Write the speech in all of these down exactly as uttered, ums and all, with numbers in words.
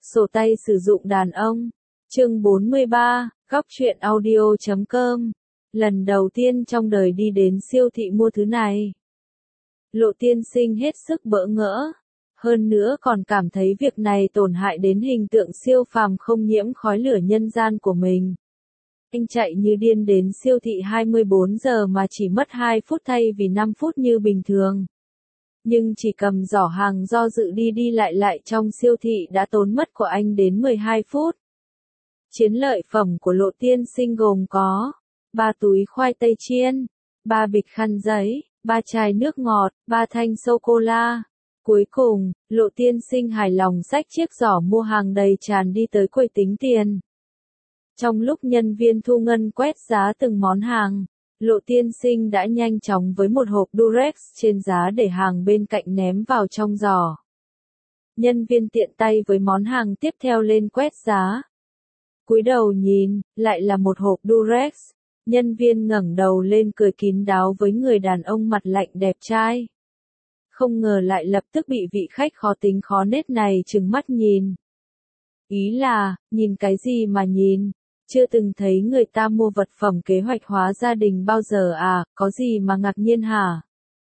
Sổ tay sử dụng đàn ông. Chương bốn mươi ba, góc truyện audio chấm com. Lần đầu tiên trong đời đi đến siêu thị mua thứ này. Lộ Tiên Sinh hết sức bỡ ngỡ. Hơn nữa còn cảm thấy việc này tổn hại đến hình tượng siêu phàm không nhiễm khói lửa nhân gian của mình. Anh chạy như điên đến siêu thị hai mươi bốn giờ mà chỉ mất hai phút thay vì năm phút như bình thường. Nhưng chỉ cầm giỏ hàng do dự đi đi lại lại trong siêu thị đã tốn mất của anh đến mười hai phút. Chiến lợi phẩm của Lộ Tiên Sinh gồm có ba túi khoai tây chiên, ba bịch khăn giấy, ba chai nước ngọt, ba thanh sô-cô-la. Cuối cùng, Lộ Tiên Sinh hài lòng xách chiếc giỏ mua hàng đầy tràn đi tới quầy tính tiền. Trong lúc nhân viên thu ngân quét giá từng món hàng, Lộ Tiên Sinh đã nhanh chóng với một hộp Durex trên giá để hàng bên cạnh ném vào trong giỏ. Nhân viên tiện tay với món hàng tiếp theo lên quét giá. Cúi đầu nhìn, lại là một hộp Durex. Nhân viên ngẩng đầu lên cười kín đáo với người đàn ông mặt lạnh đẹp trai. Không ngờ lại lập tức bị vị khách khó tính khó nết này trừng mắt nhìn. Ý là, nhìn cái gì mà nhìn? Chưa từng thấy người ta mua vật phẩm kế hoạch hóa gia đình bao giờ à, có gì mà ngạc nhiên hả?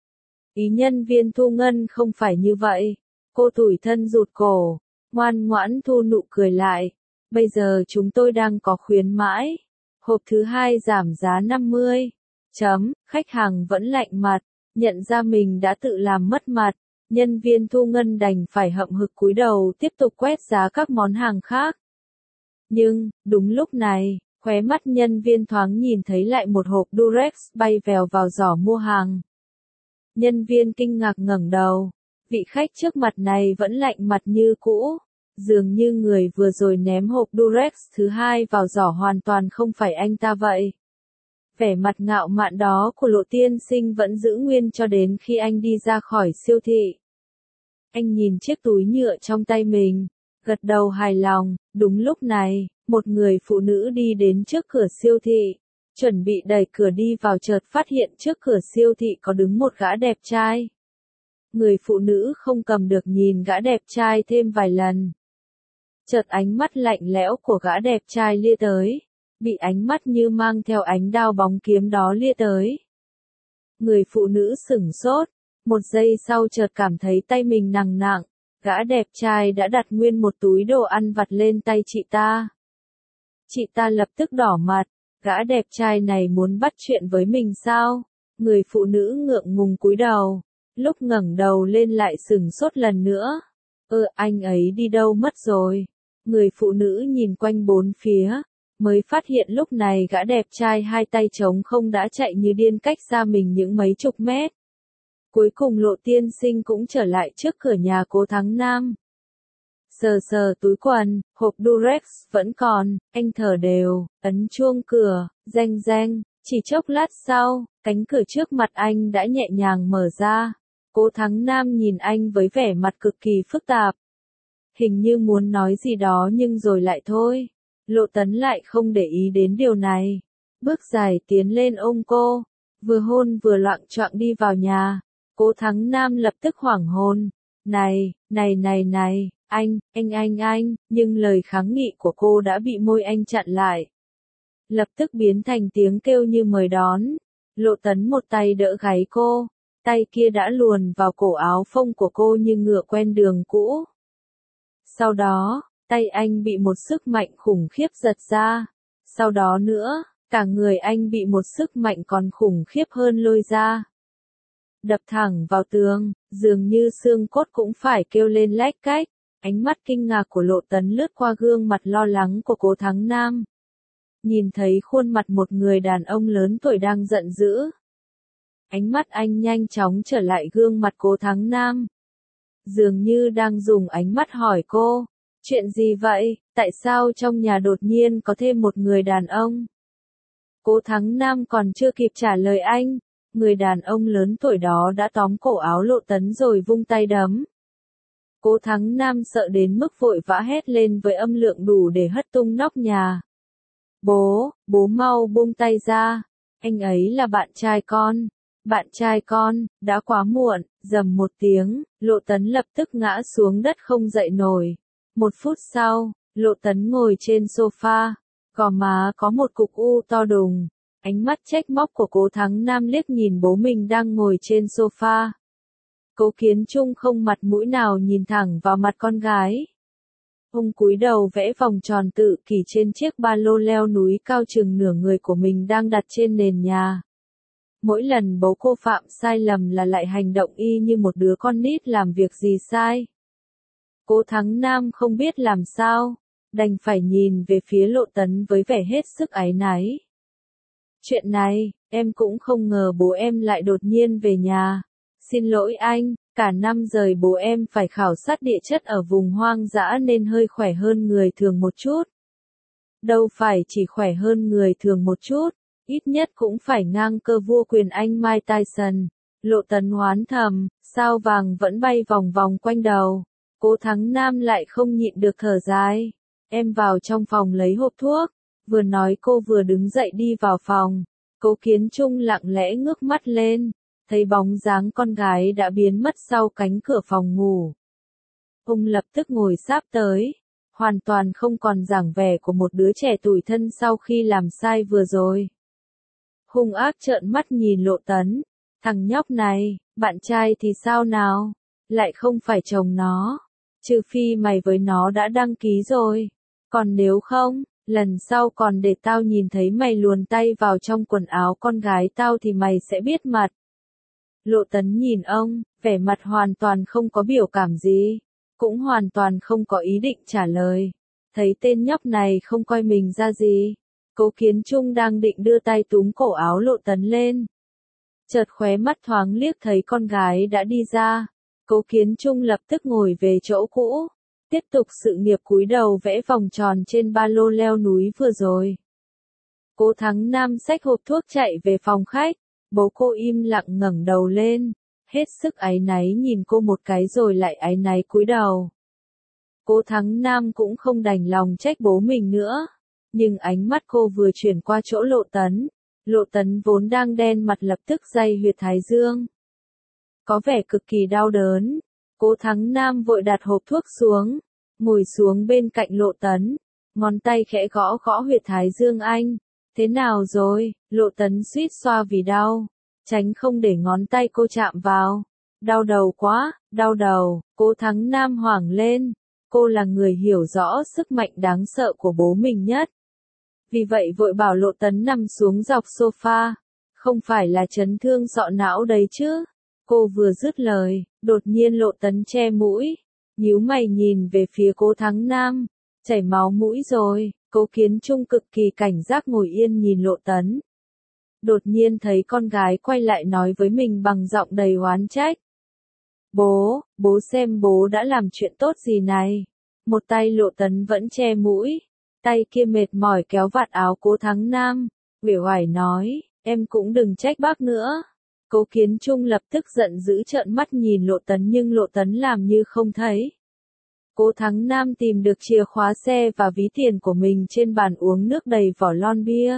Ý nhân viên thu ngân không phải như vậy. Cô tủi thân rụt cổ, ngoan ngoãn thu nụ cười lại. Bây giờ chúng tôi đang có khuyến mãi. Hộp thứ hai giảm giá năm mươi. Chấm, khách hàng vẫn lạnh mặt, nhận ra mình đã tự làm mất mặt. Nhân viên thu ngân đành phải hậm hực cúi đầu tiếp tục quét giá các món hàng khác. Nhưng, đúng lúc này, khóe mắt nhân viên thoáng nhìn thấy lại một hộp Durex bay vèo vào giỏ mua hàng. Nhân viên kinh ngạc ngẩng đầu, vị khách trước mặt này vẫn lạnh mặt như cũ, dường như người vừa rồi ném hộp Durex thứ hai vào giỏ hoàn toàn không phải anh ta vậy. Vẻ mặt ngạo mạn đó của Lộ Tiên Sinh vẫn giữ nguyên cho đến khi anh đi ra khỏi siêu thị. Anh nhìn chiếc túi nhựa trong tay mình, gật đầu hài lòng. Đúng lúc này, một người phụ nữ đi đến trước cửa siêu thị, chuẩn bị đẩy cửa đi vào chợt phát hiện trước cửa siêu thị có đứng một gã đẹp trai. Người phụ nữ không cầm được nhìn gã đẹp trai thêm vài lần. Chợt ánh mắt lạnh lẽo của gã đẹp trai lia tới, bị ánh mắt như mang theo ánh đao bóng kiếm đó lia tới. Người phụ nữ sửng sốt, một giây sau chợt cảm thấy tay mình nặng nặng. Gã đẹp trai đã đặt nguyên một túi đồ ăn vặt lên tay chị ta. Chị ta lập tức đỏ mặt, gã đẹp trai này muốn bắt chuyện với mình sao? Người phụ nữ ngượng ngùng cúi đầu, lúc ngẩng đầu lên lại sửng sốt lần nữa. Ơ, anh ấy đi đâu mất rồi? Người phụ nữ nhìn quanh bốn phía, mới phát hiện lúc này gã đẹp trai hai tay trống không đã chạy như điên cách xa mình những mấy chục mét. Cuối cùng Lộ Tiên Sinh cũng trở lại trước cửa nhà Cố Thắng Nam. Sờ sờ túi quần, hộp Durex vẫn còn, anh thở đều, ấn chuông cửa, reng reng, chỉ chốc lát sau, cánh cửa trước mặt anh đã nhẹ nhàng mở ra. Cố Thắng Nam nhìn anh với vẻ mặt cực kỳ phức tạp. Hình như muốn nói gì đó nhưng rồi lại thôi. Lộ Tấn lại không để ý đến điều này. Bước dài tiến lên ôm cô, vừa hôn vừa loạng choạng đi vào nhà. Cố Thắng Nam lập tức hoảng hồn. Này, này này này, anh, anh anh anh, nhưng lời kháng nghị của cô đã bị môi anh chặn lại. Lập tức biến thành tiếng kêu như mời đón. Lộ Tấn một tay đỡ gáy cô, tay kia đã luồn vào cổ áo phông của cô như ngựa quen đường cũ. Sau đó, tay anh bị một sức mạnh khủng khiếp giật ra. Sau đó nữa, cả người anh bị một sức mạnh còn khủng khiếp hơn lôi ra. Đập thẳng vào tường, dường như xương cốt cũng phải kêu lên lách cách. Ánh mắt kinh ngạc của Lộ Tấn lướt qua gương mặt lo lắng của Cố Thắng Nam. Nhìn thấy khuôn mặt một người đàn ông lớn tuổi đang giận dữ. Ánh mắt anh nhanh chóng trở lại gương mặt Cố Thắng Nam. Dường như đang dùng ánh mắt hỏi cô, chuyện gì vậy, tại sao trong nhà đột nhiên có thêm một người đàn ông? Cố Thắng Nam còn chưa kịp trả lời anh. Người đàn ông lớn tuổi đó đã tóm cổ áo Lộ Tấn rồi vung tay đấm. Cố Thắng Nam sợ đến mức vội vã hét lên với âm lượng đủ để hất tung nóc nhà. Bố, bố mau buông tay ra. Anh ấy là bạn trai con. Bạn trai con, đã quá muộn. Rầm một tiếng, Lộ Tấn lập tức ngã xuống đất không dậy nổi. Một phút sau, Lộ Tấn ngồi trên sofa, gò má có một cục u to đùng, ánh mắt trách móc của Cố Thắng Nam liếc nhìn bố mình đang ngồi trên sofa. Cố Kiến Trung không mặt mũi nào nhìn thẳng vào mặt con gái. Ông cúi đầu vẽ vòng tròn tự kỷ trên chiếc ba lô leo núi cao chừng nửa người của mình đang đặt trên nền nhà. Mỗi lần bố cô phạm sai lầm là lại hành động y như một đứa con nít làm việc gì sai. Cố Thắng Nam không biết làm sao, đành phải nhìn về phía Lộ Tấn với vẻ hết sức áy náy. Chuyện này, em cũng không ngờ bố em lại đột nhiên về nhà. Xin lỗi anh, cả năm rời bố em phải khảo sát địa chất ở vùng hoang dã nên hơi khỏe hơn người thường một chút. Đâu phải chỉ khỏe hơn người thường một chút, ít nhất cũng phải ngang cơ vua quyền anh Mike Tyson. Lộ Tấn oán thầm, sao vàng vẫn bay vòng vòng quanh đầu. Cố Thắng Nam lại không nhịn được thở dài. Em vào trong phòng lấy hộp thuốc. Vừa nói cô vừa đứng dậy đi vào phòng. Cố Kiến Trung lặng lẽ ngước mắt lên, thấy bóng dáng con gái đã biến mất sau cánh cửa phòng ngủ. Ông lập tức ngồi xáp tới, hoàn toàn không còn dáng vẻ của một đứa trẻ tủi thân sau khi làm sai vừa rồi. Hung ác trợn mắt nhìn Lộ Tấn, thằng nhóc này, bạn trai thì sao nào, lại không phải chồng nó, trừ phi mày với nó đã đăng ký rồi, còn nếu không, lần sau còn để tao nhìn thấy mày luồn tay vào trong quần áo con gái tao thì mày sẽ biết mặt. Lộ Tấn nhìn ông, vẻ mặt hoàn toàn không có biểu cảm gì, cũng hoàn toàn không có ý định trả lời. Thấy tên nhóc này không coi mình ra gì, Cố Kiến Trung đang định đưa tay túm cổ áo Lộ Tấn lên. Chợt khóe mắt thoáng liếc thấy con gái đã đi ra, Cố Kiến Trung lập tức ngồi về chỗ cũ, tiếp tục sự nghiệp cúi đầu vẽ vòng tròn trên ba lô leo núi vừa rồi. Cố Thắng Nam xách hộp thuốc chạy về phòng khách, bố cô im lặng ngẩng đầu lên, hết sức áy náy nhìn cô một cái rồi lại áy náy cúi đầu. Cố Thắng Nam cũng không đành lòng trách bố mình nữa, nhưng ánh mắt cô vừa chuyển qua chỗ Lộ Tấn, Lộ Tấn vốn đang đen mặt lập tức day huyệt thái dương. Có vẻ cực kỳ đau đớn, Cố Thắng Nam vội đặt hộp thuốc xuống, ngồi xuống bên cạnh Lộ Tấn, ngón tay khẽ gõ gõ huyệt thái dương anh. Thế nào rồi? Lộ Tấn suýt xoa vì đau, tránh không để ngón tay cô chạm vào. Đau đầu quá, đau đầu, Cố Thắng Nam hoảng lên. Cô là người hiểu rõ sức mạnh đáng sợ của bố mình nhất. Vì vậy vội bảo Lộ Tấn nằm xuống dọc sofa. Không phải là chấn thương sọ não đấy chứ. Cô vừa dứt lời, đột nhiên Lộ Tấn che mũi, nhíu mày nhìn về phía Cố Thắng Nam. Chảy máu mũi rồi. Cố Kiến Trung cực kỳ cảnh giác ngồi yên nhìn Lộ Tấn. Đột nhiên thấy con gái quay lại nói với mình bằng giọng đầy oán trách. Bố, bố xem bố đã làm chuyện tốt gì này. Một tay Lộ Tấn vẫn che mũi, tay kia mệt mỏi kéo vạt áo Cố Thắng Nam, uể oải nói, em cũng đừng trách bác nữa. Cố Kiến Trung lập tức giận dữ trợn mắt nhìn Lộ Tấn nhưng Lộ Tấn làm như không thấy. Cố Thắng Nam tìm được chìa khóa xe và ví tiền của mình trên bàn uống nước đầy vỏ lon bia.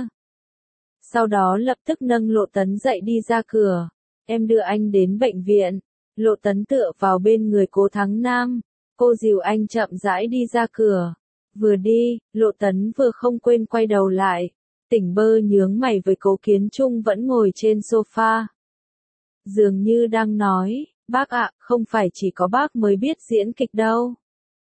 Sau đó lập tức nâng Lộ Tấn dậy đi ra cửa. Em đưa anh đến bệnh viện. Lộ Tấn tựa vào bên người Cố Thắng Nam. Cô dìu anh chậm rãi đi ra cửa. Vừa đi, Lộ Tấn vừa không quên quay đầu lại. Tỉnh bơ nhướng mày với Cố Kiến Trung vẫn ngồi trên sofa. Dường như đang nói, bác ạ, không phải chỉ có bác mới biết diễn kịch đâu.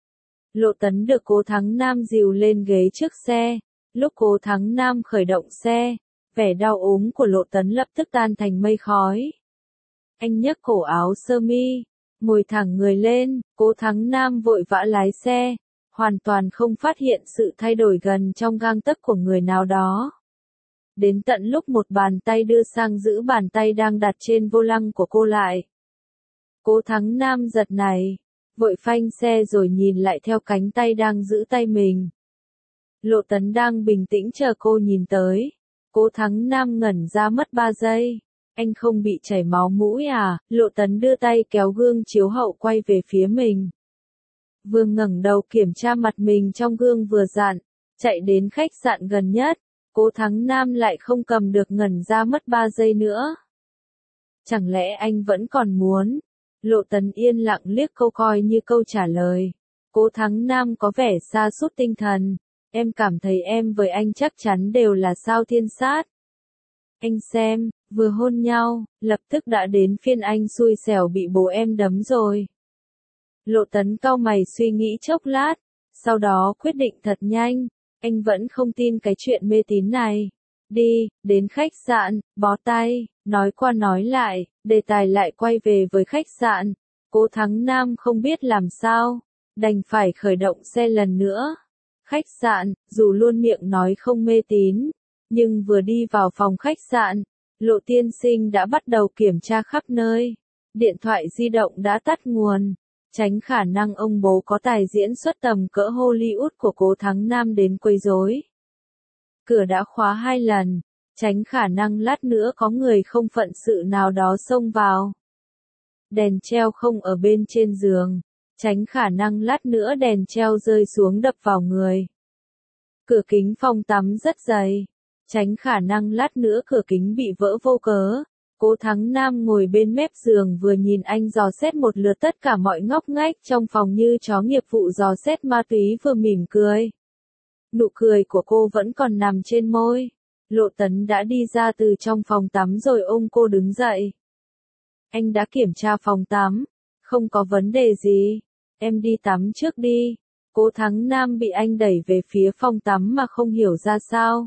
Lộ Tấn được Cố Thắng Nam dìu lên ghế trước xe. Lúc Cố Thắng Nam khởi động xe, vẻ đau ốm của Lộ Tấn lập tức tan thành mây khói. Anh nhấc cổ áo sơ mi, ngồi thẳng người lên, Cố Thắng Nam vội vã lái xe, hoàn toàn không phát hiện sự thay đổi gần trong gang tấc của người nào đó. Đến tận lúc một bàn tay đưa sang giữ bàn tay đang đặt trên vô lăng của cô lại. Cố Thắng Nam giật này, vội phanh xe rồi nhìn lại theo cánh tay đang giữ tay mình. Lộ Tấn đang bình tĩnh chờ cô nhìn tới. Cố Thắng Nam ngẩn ra mất ba giây. Anh không bị chảy máu mũi à? Lộ Tấn đưa tay kéo gương chiếu hậu quay về phía mình. Vừa ngẩng đầu kiểm tra mặt mình trong gương vừa dặn, chạy đến khách sạn gần nhất. Cố Thắng Nam lại không cầm được ngẩn ra mất ba giây nữa. Chẳng lẽ anh vẫn còn muốn? Lộ Tấn yên lặng liếc câu coi như câu trả lời. Cố Thắng Nam có vẻ sa sút tinh thần. Em cảm thấy em với anh chắc chắn đều là sao thiên sát. Anh xem, vừa hôn nhau, lập tức đã đến phiên anh xui xẻo bị bố em đấm rồi. Lộ Tấn cau mày suy nghĩ chốc lát, sau đó quyết định thật nhanh, anh vẫn không tin cái chuyện mê tín này. Đi, đến khách sạn, bó tay, nói qua nói lại, đề tài lại quay về với khách sạn. Cố Thắng Nam không biết làm sao, đành phải khởi động xe lần nữa. Khách sạn, dù luôn miệng nói không mê tín, nhưng vừa đi vào phòng khách sạn, Lộ tiên sinh đã bắt đầu kiểm tra khắp nơi. Điện thoại di động đã tắt nguồn, tránh khả năng ông bố có tài diễn xuất tầm cỡ Hollywood của Cố Thắng Nam đến quấy rối. Cửa đã khóa hai lần, tránh khả năng lát nữa có người không phận sự nào đó xông vào. Đèn treo không ở bên trên giường, tránh khả năng lát nữa đèn treo rơi xuống đập vào người. Cửa kính phòng tắm rất dày, tránh khả năng lát nữa cửa kính bị vỡ vô cớ. Cố Thắng Nam ngồi bên mép giường vừa nhìn anh dò xét một lượt tất cả mọi ngóc ngách trong phòng như chó nghiệp vụ dò xét ma túy vừa mỉm cười. Nụ cười của cô vẫn còn nằm trên môi. Lộ Tấn đã đi ra từ trong phòng tắm rồi ôm cô đứng dậy. Anh đã kiểm tra phòng tắm, không có vấn đề gì. Em đi tắm trước đi. Cố Thắng Nam bị anh đẩy về phía phòng tắm mà không hiểu ra sao.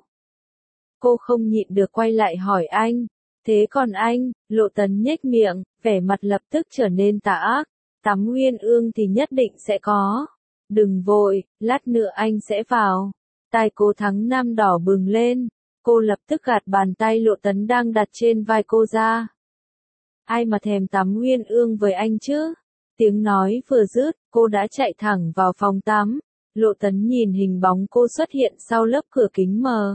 Cô không nhịn được quay lại hỏi anh. Thế còn anh? Lộ Tấn nhếch miệng, vẻ mặt lập tức trở nên tà ác. Tắm Uyên Ương thì nhất định sẽ có. Đừng vội, lát nữa anh sẽ vào. Tai Cố Thắng Nam đỏ bừng lên. Cô lập tức gạt bàn tay Lộ Tấn đang đặt trên vai cô ra. Ai mà thèm tắm Uyên Ương với anh chứ? Tiếng nói vừa dứt, cô đã chạy thẳng vào phòng tắm. Lộ Tấn nhìn hình bóng cô xuất hiện sau lớp cửa kính mờ.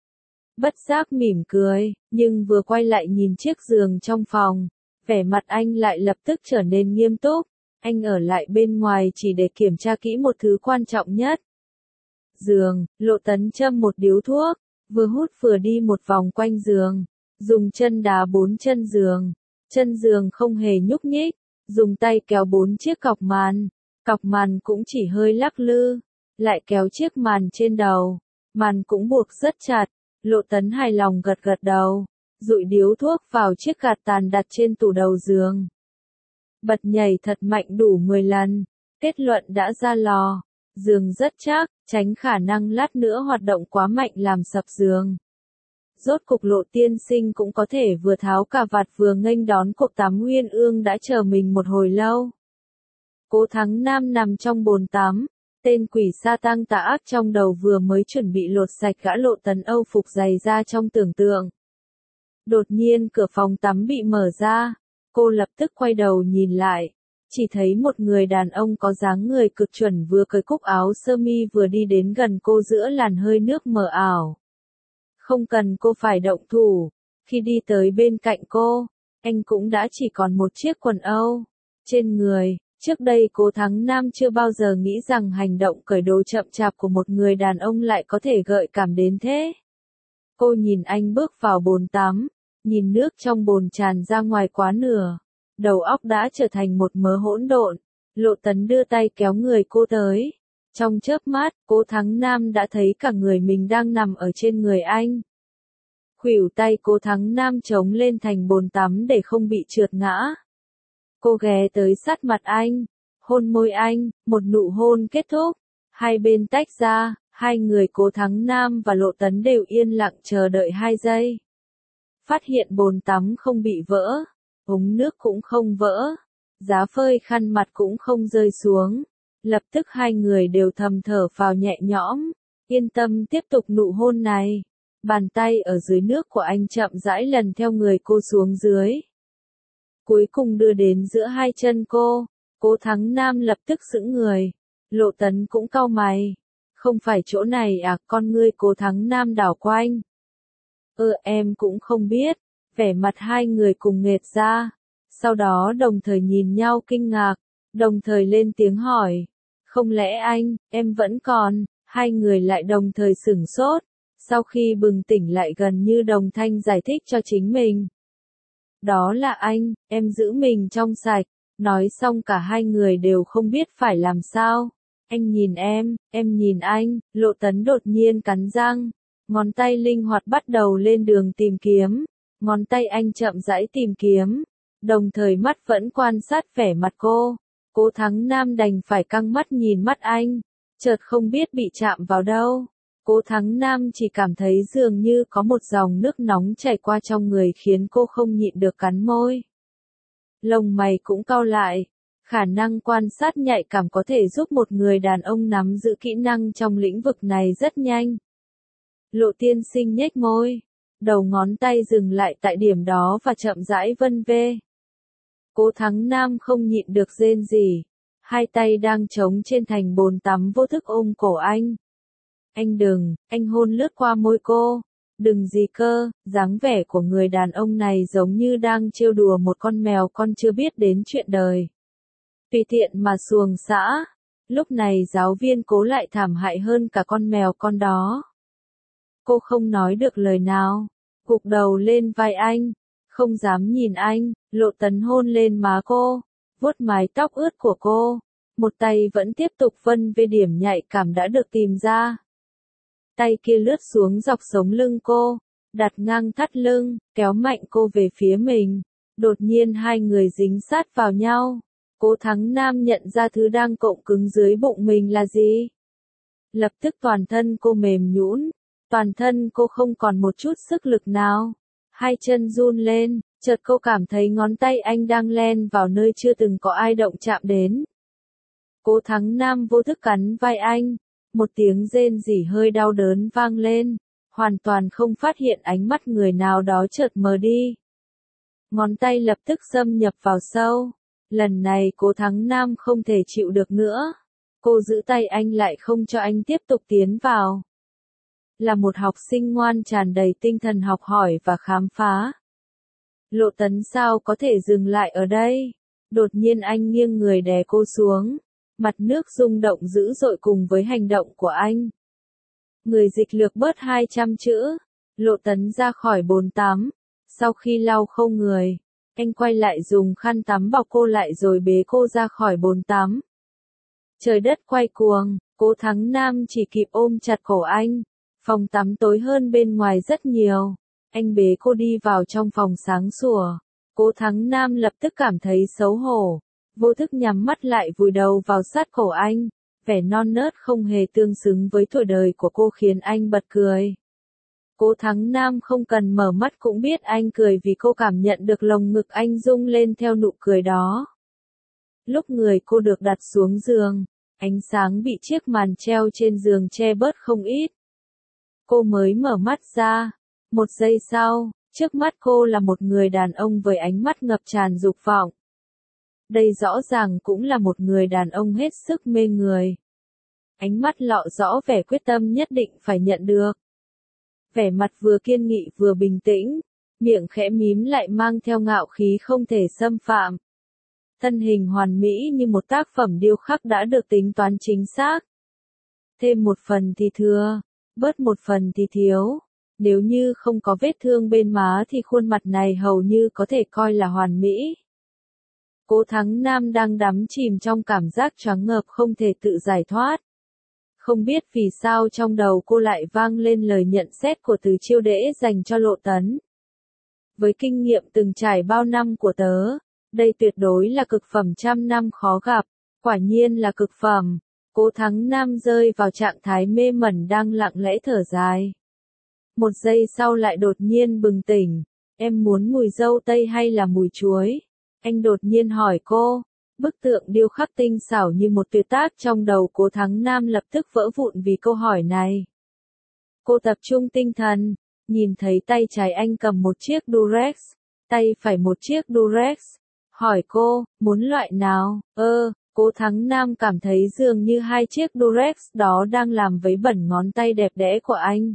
Bất giác mỉm cười, nhưng vừa quay lại nhìn chiếc giường trong phòng, vẻ mặt anh lại lập tức trở nên nghiêm túc. Anh ở lại bên ngoài chỉ để kiểm tra kỹ một thứ quan trọng nhất. Giường, Lộ Tấn châm một điếu thuốc, vừa hút vừa đi một vòng quanh giường, dùng chân đá bốn chân giường. Chân giường không hề nhúc nhích, dùng tay kéo bốn chiếc cọc màn, cọc màn cũng chỉ hơi lắc lư, lại kéo chiếc màn trên đầu, màn cũng buộc rất chặt. Lộ Tấn hài lòng gật gật đầu, dụi điếu thuốc vào chiếc gạt tàn đặt trên tủ đầu giường. Bật nhảy thật mạnh đủ mười lần, kết luận đã ra lò, giường rất chắc, tránh khả năng lát nữa hoạt động quá mạnh làm sập giường. Rốt cục Lộ tiên sinh cũng có thể vừa tháo cà vạt vừa nghênh đón cuộc tắm Uyên Ương đã chờ mình một hồi lâu. Cố Thắng Nam nằm trong bồn tắm, tên quỷ sa tăng tà ác trong đầu vừa mới chuẩn bị lột sạch gã Lộ Tấn âu phục giày ra trong tưởng tượng. Đột nhiên cửa phòng tắm bị mở ra, cô lập tức quay đầu nhìn lại, chỉ thấy một người đàn ông có dáng người cực chuẩn vừa cởi cúc áo sơ mi vừa đi đến gần cô giữa làn hơi nước mờ ảo. Không cần cô phải động thủ, khi đi tới bên cạnh cô, anh cũng đã chỉ còn một chiếc quần âu trên người. Trước đây Cố Thắng Nam chưa bao giờ nghĩ rằng hành động cởi đồ chậm chạp của một người đàn ông lại có thể gợi cảm đến thế. Cô nhìn anh bước vào bồn tắm, nhìn nước trong bồn tràn ra ngoài quá nửa, đầu óc đã trở thành một mớ hỗn độn. Lộ Tấn đưa tay kéo người cô tới. Trong chớp mắt, Cố Thắng Nam đã thấy cả người mình đang nằm ở trên người anh. Khuỷu tay Cố Thắng Nam chống lên thành bồn tắm để không bị trượt ngã. Cô ghé tới sát mặt anh, hôn môi anh, một nụ hôn kết thúc. Hai bên tách ra, hai người Cố Thắng Nam và Lộ Tấn đều yên lặng chờ đợi hai giây. Phát hiện bồn tắm không bị vỡ, ống nước cũng không vỡ, giá phơi khăn mặt cũng không rơi xuống. Lập tức hai người đều thầm thở phào nhẹ nhõm, yên tâm tiếp tục nụ hôn này. Bàn tay ở dưới nước của anh chậm rãi lần theo người cô xuống dưới. Cuối cùng đưa đến giữa hai chân cô. Cố Thắng Nam lập tức sững người. Lộ Tấn cũng cau mày. Không phải chỗ này à? Con ngươi Cố Thắng Nam đảo quanh. Ừ, em cũng không biết. Vẻ mặt hai người cùng nghệt ra. Sau đó đồng thời nhìn nhau kinh ngạc, đồng thời lên tiếng hỏi. Không lẽ anh, em vẫn còn? Hai người lại đồng thời sửng sốt. Sau khi bừng tỉnh lại gần như đồng thanh giải thích cho chính mình. Đó là anh, em giữ mình trong sạch. Nói xong cả hai người đều không biết phải làm sao. Anh nhìn em, em nhìn anh, Lộ Tấn đột nhiên cắn răng. Ngón tay linh hoạt bắt đầu lên đường tìm kiếm. Ngón tay anh chậm rãi tìm kiếm. Đồng thời mắt vẫn quan sát vẻ mặt cô. Cố Thắng Nam đành phải căng mắt nhìn mắt anh. Chợt không biết bị chạm vào đâu. Cố Thắng Nam chỉ cảm thấy dường như có một dòng nước nóng chảy qua trong người khiến cô không nhịn được cắn môi. Lông mày cũng cau lại. Khả năng quan sát nhạy cảm có thể giúp một người đàn ông nắm giữ kỹ năng trong lĩnh vực này rất nhanh. Lộ Tiên Sinh nhếch môi, đầu ngón tay dừng lại tại điểm đó và chậm rãi vân vê. Cố Thắng Nam không nhịn được rên rỉ, hai tay đang trống trên thành bồn tắm vô thức ôm cổ anh. Anh đừng, anh hôn lướt qua môi cô. Đừng gì cơ, dáng vẻ của người đàn ông này giống như đang trêu đùa một con mèo con chưa biết đến chuyện đời. Tùy tiện mà xuồng xã. Lúc này giáo viên Cố lại thảm hại hơn cả con mèo con đó. Cô không nói được lời nào, gục đầu lên vai anh, không dám nhìn anh. Lộ Tấn hôn lên má cô, vuốt mái tóc ướt của cô, một tay vẫn tiếp tục vân về điểm nhạy cảm đã được tìm ra. Tay kia lướt xuống dọc sống lưng cô, đặt ngang thắt lưng, kéo mạnh cô về phía mình. Đột nhiên hai người dính sát vào nhau. Cố Thắng Nam nhận ra thứ đang cộm cứng dưới bụng mình là gì. Lập tức toàn thân cô mềm nhũn, toàn thân cô không còn một chút sức lực nào. Hai chân run lên, chợt cô cảm thấy ngón tay anh đang len vào nơi chưa từng có ai động chạm đến. Cố Thắng Nam vô thức cắn vai anh, một tiếng rên rỉ hơi đau đớn vang lên, hoàn toàn không phát hiện ánh mắt người nào đó chợt mờ đi. Ngón tay lập tức xâm nhập vào sâu. Lần này Cố Thắng Nam không thể chịu được nữa. Cô giữ tay anh lại không cho anh tiếp tục tiến vào. Là một học sinh ngoan tràn đầy tinh thần học hỏi và khám phá. Lộ Tấn sao có thể dừng lại ở đây? Đột nhiên anh nghiêng người đè cô xuống. Mặt nước rung động dữ dội cùng với hành động của anh. Người dịch lược bớt hai trăm chữ. Lộ Tấn ra khỏi bồn tắm. Sau khi lau khô người, anh quay lại dùng khăn tắm bọc cô lại rồi bế cô ra khỏi bồn tắm. Trời đất quay cuồng, Cố Thắng Nam chỉ kịp ôm chặt cổ anh. Phòng tắm tối hơn bên ngoài rất nhiều. Anh bế cô đi vào trong phòng sáng sủa. Cố Thắng Nam lập tức cảm thấy xấu hổ. Vô thức nhắm mắt lại vùi đầu vào sát cổ anh. Vẻ non nớt không hề tương xứng với tuổi đời của cô khiến anh bật cười. Cố Thắng Nam không cần mở mắt cũng biết anh cười vì cô cảm nhận được lồng ngực anh rung lên theo nụ cười đó. Lúc người cô được đặt xuống giường, ánh sáng bị chiếc màn treo trên giường che bớt không ít. Cô mới mở mắt ra. Một giây sau, trước mắt cô là một người đàn ông với ánh mắt ngập tràn dục vọng. Đây rõ ràng cũng là một người đàn ông hết sức mê người. Ánh mắt lộ rõ vẻ quyết tâm nhất định phải nhận được. Vẻ mặt vừa kiên nghị vừa bình tĩnh, miệng khẽ mím lại mang theo ngạo khí không thể xâm phạm. Thân hình hoàn mỹ như một tác phẩm điêu khắc đã được tính toán chính xác. Thêm một phần thì thừa, bớt một phần thì thiếu. Nếu như không có vết thương bên má thì khuôn mặt này hầu như có thể coi là hoàn mỹ. Cố Thắng Nam đang đắm chìm trong cảm giác choáng ngợp không thể tự giải thoát. Không biết vì sao trong đầu cô lại vang lên lời nhận xét của Từ Chiêu Đễ dành cho Lộ Tấn. Với kinh nghiệm từng trải bao năm của tớ, đây tuyệt đối là cực phẩm trăm năm khó gặp, quả nhiên là cực phẩm. Cố Thắng Nam rơi vào trạng thái mê mẩn đang lặng lẽ thở dài. Một giây sau lại đột nhiên bừng tỉnh, em muốn mùi dâu tây hay là mùi chuối? Anh đột nhiên hỏi cô. Bức tượng điêu khắc tinh xảo như một tuyệt tác trong đầu Cố Thắng Nam lập tức vỡ vụn vì câu hỏi này. Cô tập trung tinh thần, nhìn thấy tay trái anh cầm một chiếc Durex, tay phải một chiếc Durex. Hỏi cô, muốn loại nào? Ơ, Cố Thắng Nam cảm thấy dường như hai chiếc Durex đó đang làm vấy bẩn ngón tay đẹp đẽ của anh.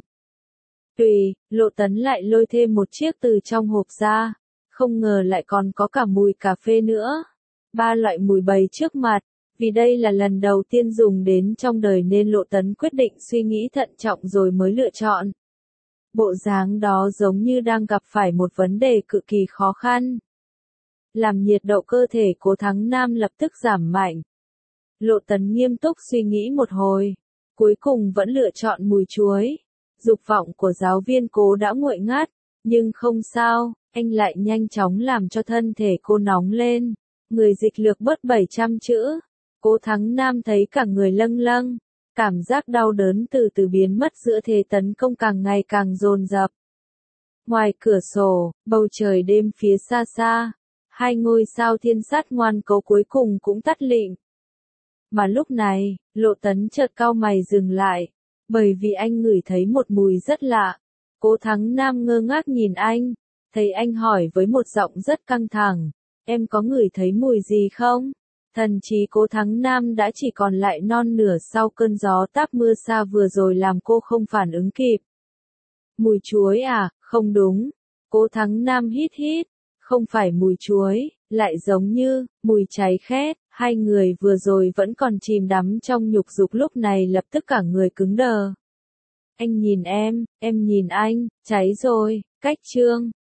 Tùy, Lộ Tấn lại lôi thêm một chiếc từ trong hộp ra, không ngờ lại còn có cả mùi cà phê nữa. Ba loại mùi bày trước mặt, vì đây là lần đầu tiên dùng đến trong đời nên Lộ Tấn quyết định suy nghĩ thận trọng rồi mới lựa chọn. Bộ dáng đó giống như đang gặp phải một vấn đề cực kỳ khó khăn. Làm nhiệt độ cơ thể Cố Thắng Nam lập tức giảm mạnh. Lộ Tấn nghiêm túc suy nghĩ một hồi, cuối cùng vẫn lựa chọn mùi chuối. Dục vọng của giáo viên Cố đã nguội ngắt, nhưng không sao, anh lại nhanh chóng làm cho thân thể cô nóng lên. Người dịch lược bớt bảy trăm chữ. Cố Thắng Nam thấy cả người lâng lâng, cảm giác đau đớn từ từ biến mất giữa thế tấn công càng ngày càng dồn dập. Ngoài cửa sổ, bầu trời đêm phía xa xa, hai ngôi sao thiên sát ngoan cố cuối cùng cũng tắt lịm. Mà lúc này, Lộ Tấn chợt cau mày dừng lại, bởi vì anh ngửi thấy một mùi rất lạ. Cố Thắng Nam ngơ ngác nhìn anh, thấy anh hỏi với một giọng rất căng thẳng, em có ngửi thấy mùi gì không? Thần trí Cố Thắng Nam đã chỉ còn lại non nửa sau cơn gió táp mưa xa vừa rồi làm cô không phản ứng kịp. Mùi chuối à, không đúng. Cố Thắng Nam hít hít, không phải mùi chuối, lại giống như mùi cháy khét. Hai người vừa rồi vẫn còn chìm đắm trong nhục dục lúc này lập tức cả người cứng đờ. Anh nhìn em, em nhìn anh, cháy rồi, cách chương.